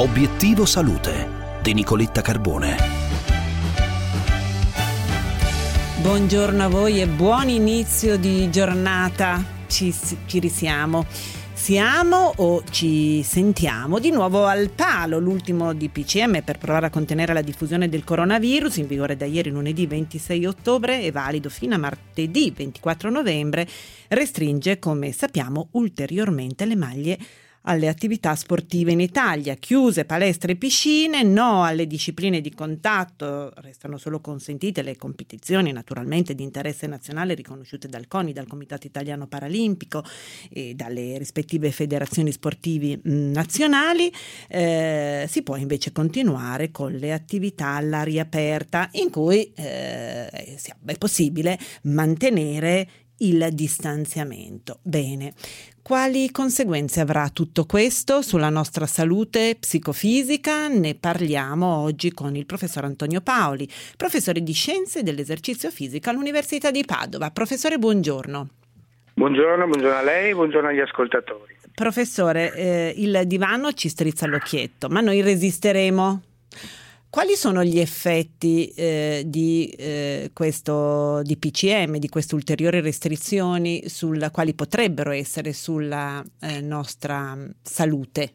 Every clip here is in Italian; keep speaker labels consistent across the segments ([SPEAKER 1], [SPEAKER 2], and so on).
[SPEAKER 1] Obiettivo Salute di Nicoletta Carbone.
[SPEAKER 2] Buongiorno a voi e buon inizio di giornata. Ci risiamo. Siamo o ci sentiamo di nuovo al palo. L'ultimo DPCM per provare a contenere la diffusione del coronavirus, in vigore da ieri lunedì 26 ottobre e valido fino a martedì 24 novembre, restringe, come sappiamo, ulteriormente le maglie alle attività sportive in Italia. Chiuse palestre e piscine, no alle discipline di contatto, restano solo consentite le competizioni naturalmente di interesse nazionale riconosciute dal CONI, dal Comitato Italiano Paralimpico e dalle rispettive federazioni sportivi nazionali. Si può invece continuare con le attività all'aria aperta in cui è possibile mantenere il distanziamento. Bene. Quali conseguenze avrà tutto questo sulla nostra salute psicofisica? Ne parliamo oggi con il professor Antonio Paoli, professore di Scienze dell'Esercizio Fisico all'Università di Padova. Professore, buongiorno.
[SPEAKER 3] Buongiorno a lei, buongiorno agli ascoltatori.
[SPEAKER 2] Professore, il divano ci strizza l'occhietto, ma noi resisteremo? Quali sono gli effetti di questo DPCM, di queste ulteriori restrizioni, quali potrebbero essere sulla nostra salute?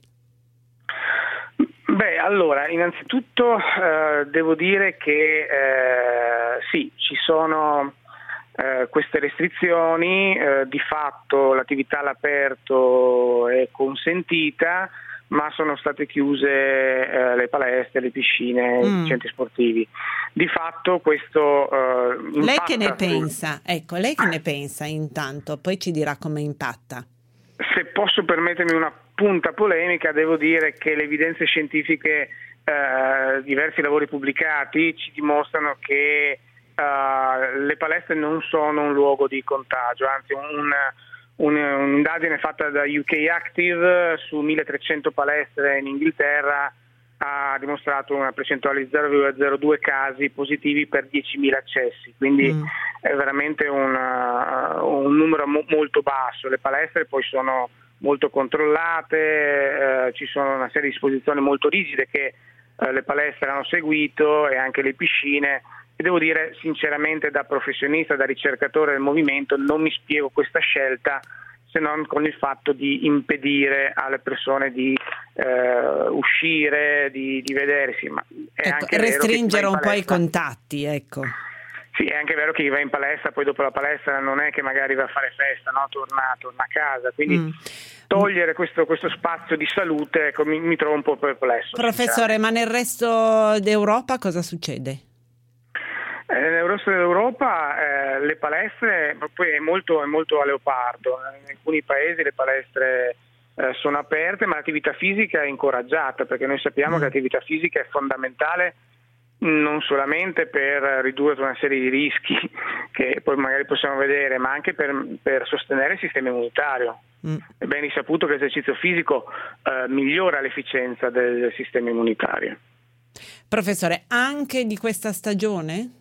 [SPEAKER 3] Beh, allora, innanzitutto devo dire che sì, ci sono queste restrizioni, di fatto l'attività all'aperto è consentita, ma sono state chiuse le palestre, le piscine, i centri sportivi. Di fatto questo
[SPEAKER 2] Lei che ne pensa? Ecco, lei che ne pensa intanto, poi ci dirà come impatta.
[SPEAKER 3] Se posso permettermi una punta polemica, devo dire che le evidenze scientifiche, diversi lavori pubblicati, ci dimostrano che le palestre non sono un luogo di contagio, anzi un'indagine fatta da UK Active su 1300 palestre in Inghilterra ha dimostrato una percentuale di 0,02 casi positivi per 10.000 accessi, quindi è veramente un numero molto basso. Le palestre poi sono molto controllate, ci sono una serie di disposizioni molto rigide che le palestre hanno seguito e anche le piscine. E devo dire sinceramente, da professionista, da ricercatore del movimento, non mi spiego questa scelta se non con il fatto di impedire alle persone di uscire, di vedersi. Ma è anche
[SPEAKER 2] restringere un po' i contatti, ecco.
[SPEAKER 3] Sì, è anche vero che chi va in palestra, poi dopo la palestra non è che magari va a fare festa, no? Torna a casa, quindi togliere questo spazio di salute, ecco, mi trovo un po' perplesso.
[SPEAKER 2] Professore, ma nel resto d'Europa cosa succede?
[SPEAKER 3] Nel resto dell'Europa le palestre poi è molto a leopardo. In alcuni paesi le palestre sono aperte, ma l'attività fisica è incoraggiata, perché noi sappiamo che l'attività fisica è fondamentale non solamente per ridurre una serie di rischi che poi magari possiamo vedere, ma anche per sostenere il sistema immunitario. È ben risaputo che l'esercizio fisico migliora l'efficienza del sistema immunitario.
[SPEAKER 2] Professore, anche di questa stagione?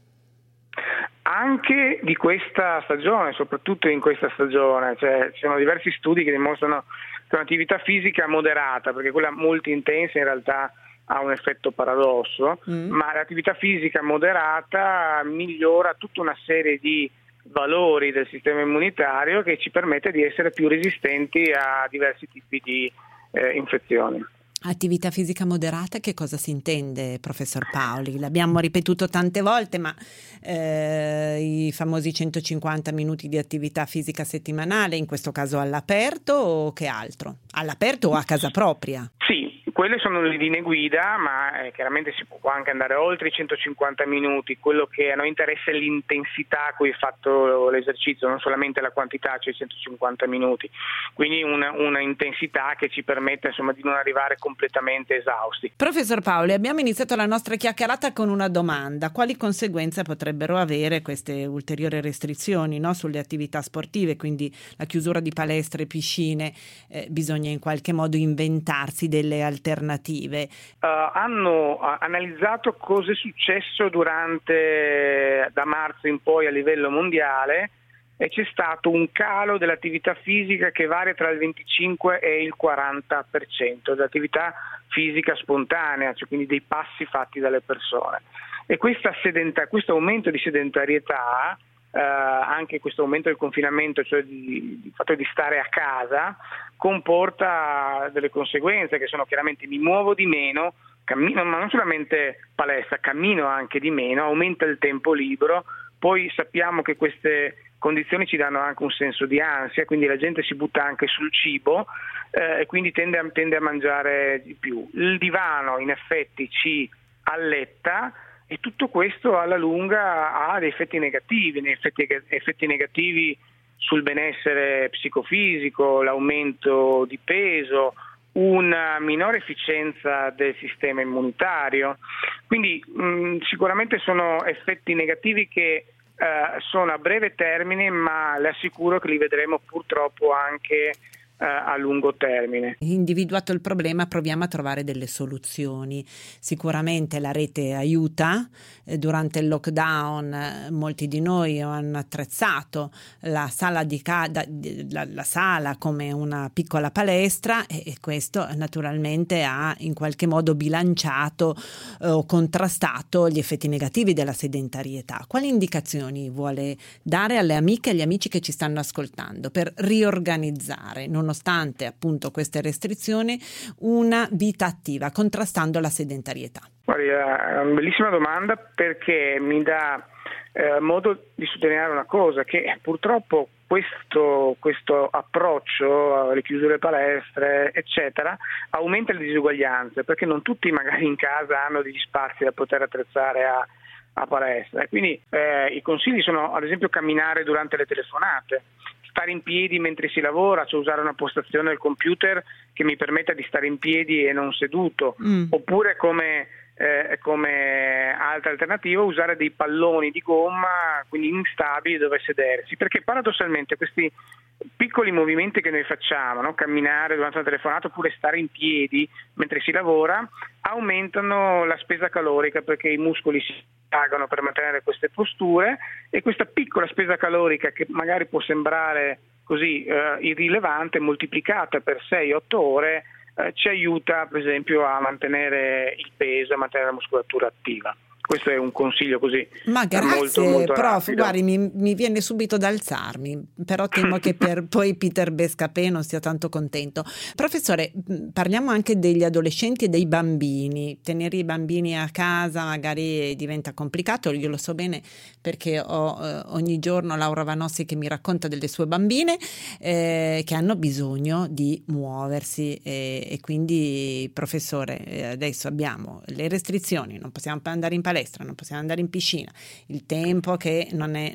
[SPEAKER 3] Anche di questa stagione, soprattutto in questa stagione, ci sono diversi studi che dimostrano che un'attività fisica moderata, perché quella molto intensa in realtà ha un effetto paradosso, ma l'attività fisica moderata migliora tutta una serie di valori del sistema immunitario che ci permette di essere più resistenti a diversi tipi di infezioni.
[SPEAKER 2] Attività fisica moderata, che cosa si intende, professor Paoli? L'abbiamo ripetuto tante volte, ma i famosi 150 minuti di attività fisica settimanale, in questo caso all'aperto o che altro? All'aperto o a casa propria?
[SPEAKER 3] Sì, quelle sono le linee guida, ma chiaramente si può anche andare oltre i 150 minuti. Quello che a noi interessa è l'intensità a cui è fatto l'esercizio, non solamente la quantità, cioè 150 minuti. Quindi una intensità che ci permette insomma di non arrivare completamente esausti.
[SPEAKER 2] Professor Paoli, abbiamo iniziato la nostra chiacchierata con una domanda: quali conseguenze potrebbero avere queste ulteriori restrizioni, no, sulle attività sportive, quindi la chiusura di palestre e piscine? Bisogna in qualche modo inventarsi delle alternative.
[SPEAKER 3] Hanno analizzato cosa è successo da marzo in poi a livello mondiale e c'è stato un calo dell'attività fisica che varia tra il 25 e il 40% dell'attività fisica spontanea, cioè quindi dei passi fatti dalle persone. E questo aumento di sedentarietà, anche questo aumento del confinamento, cioè il fatto di stare a casa, comporta delle conseguenze che sono chiaramente: mi muovo di meno, cammino, ma non solamente palestra, cammino anche di meno, aumenta il tempo libero. Poi sappiamo che queste condizioni ci danno anche un senso di ansia, quindi la gente si butta anche sul cibo e quindi tende a mangiare di più. Il divano in effetti ci alletta, e tutto questo alla lunga ha dei effetti negativi, effetti negativi sul benessere psicofisico, l'aumento di peso, una minore efficienza del sistema immunitario. Quindi sicuramente sono effetti negativi che sono a breve termine, ma le assicuro che li vedremo purtroppo anche a lungo termine.
[SPEAKER 2] Individuato il problema, proviamo a trovare delle soluzioni. Sicuramente la rete aiuta. Durante il lockdown molti di noi hanno attrezzato la sala la sala come una piccola palestra, e questo naturalmente ha in qualche modo bilanciato o contrastato gli effetti negativi della sedentarietà. Quali indicazioni vuole dare alle amiche e agli amici che ci stanno ascoltando per riorganizzare, nonostante appunto queste restrizioni, una vita attiva, contrastando la sedentarietà?
[SPEAKER 3] Guardi, è una bellissima domanda, perché mi dà modo di sottolineare una cosa, che purtroppo questo approccio alle chiusure palestre eccetera aumenta le disuguaglianze, perché non tutti magari in casa hanno degli spazi da poter attrezzare a palestra. Quindi i consigli sono ad esempio camminare durante le telefonate, stare in piedi mentre si lavora, cioè usare una postazione del computer che mi permetta di stare in piedi e non seduto, oppure come altra alternativa usare dei palloni di gomma, quindi instabili, dove sedersi, perché paradossalmente questi piccoli movimenti che noi facciamo, no? Camminare durante una telefonata oppure stare in piedi mentre si lavora, aumentano la spesa calorica, perché i muscoli si pagano per mantenere queste posture, e questa piccola spesa calorica, che magari può sembrare così irrilevante, moltiplicata per 6-8 ore ci aiuta per esempio a mantenere il peso, a mantenere la muscolatura attiva. Questo è un consiglio così.
[SPEAKER 2] Ma grazie,
[SPEAKER 3] molto
[SPEAKER 2] prof,
[SPEAKER 3] rapido.
[SPEAKER 2] guardi, mi viene subito da alzarmi, però temo che per poi Peter Bescapè non sia tanto contento. Professore, parliamo anche degli adolescenti e dei bambini. Tenere i bambini a casa magari diventa complicato, io lo so bene perché ho ogni giorno Laura Vanossi che mi racconta delle sue bambine che hanno bisogno di muoversi, e quindi professore, adesso abbiamo le restrizioni, non possiamo andare in palestra, non possiamo andare in piscina, il tempo che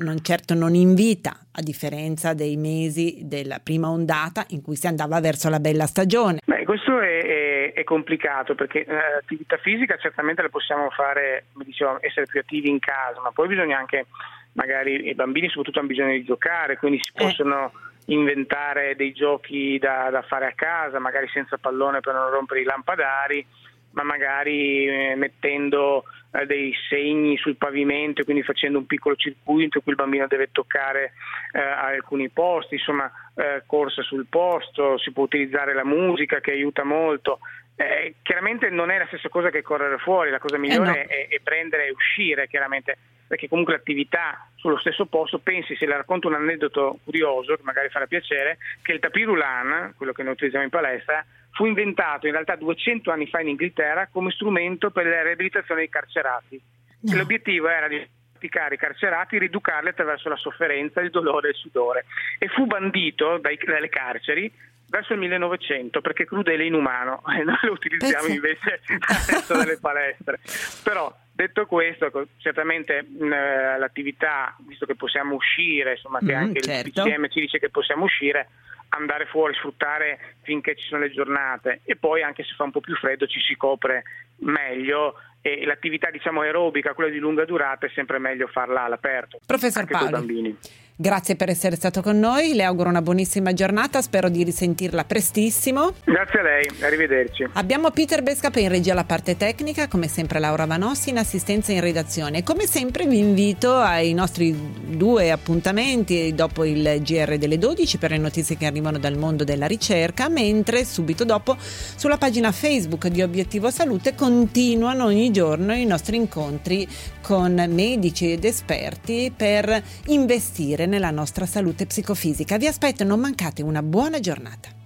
[SPEAKER 2] non invita, a differenza dei mesi della prima ondata in cui si andava verso la bella stagione.
[SPEAKER 3] Beh, questo è complicato, perché l'attività fisica certamente la possiamo fare, come dicevo, essere più attivi in casa, ma poi bisogna anche, magari i bambini soprattutto hanno bisogno di giocare, quindi si possono inventare dei giochi da fare a casa, magari senza pallone per non rompere i lampadari, ma magari mettendo dei segni sul pavimento, quindi facendo un piccolo circuito in cui il bambino deve toccare alcuni posti, insomma corsa sul posto. Si può utilizzare la musica, che aiuta molto. Chiaramente non è la stessa cosa che correre fuori, la cosa migliore è prendere e uscire, chiaramente, perché comunque l'attività sullo stesso posto. Pensi, se le racconto un aneddoto curioso che magari farà piacere, che il tapis roulant, quello che noi utilizziamo in palestra, fu inventato in realtà 200 anni fa in Inghilterra come strumento per la riabilitazione dei carcerati. No. L'obiettivo era di praticare i carcerati, rieducarli attraverso la sofferenza, il dolore e il sudore, e fu bandito dalle carceri verso il 1900 perché crudele e inumano, e noi lo utilizziamo invece adesso nelle palestre. Però detto questo, certamente l'attività, visto che possiamo uscire, insomma che anche il PCM ci dice che possiamo uscire, andare fuori, sfruttare finché ci sono le giornate, e poi anche se fa un po' più freddo ci si copre meglio, e l'attività diciamo aerobica, quella di lunga durata, è sempre meglio farla all'aperto.
[SPEAKER 2] Professor
[SPEAKER 3] anche
[SPEAKER 2] Paoli,
[SPEAKER 3] con i bambini.
[SPEAKER 2] Grazie per essere stato con noi, le auguro una buonissima giornata, spero di risentirla prestissimo.
[SPEAKER 3] Grazie a lei, arrivederci.
[SPEAKER 2] Abbiamo Peter Bescapa in regia alla parte tecnica, come sempre Laura Vanossi in assistenza in redazione. Come sempre vi invito ai nostri 2 appuntamenti dopo il GR delle 12 per le notizie che arrivano dal mondo della ricerca, mentre subito dopo sulla pagina Facebook di Obiettivo Salute continuano ogni giorno i nostri incontri con medici ed esperti per investire nella nostra salute psicofisica. Vi aspetto, non mancate, una buona giornata.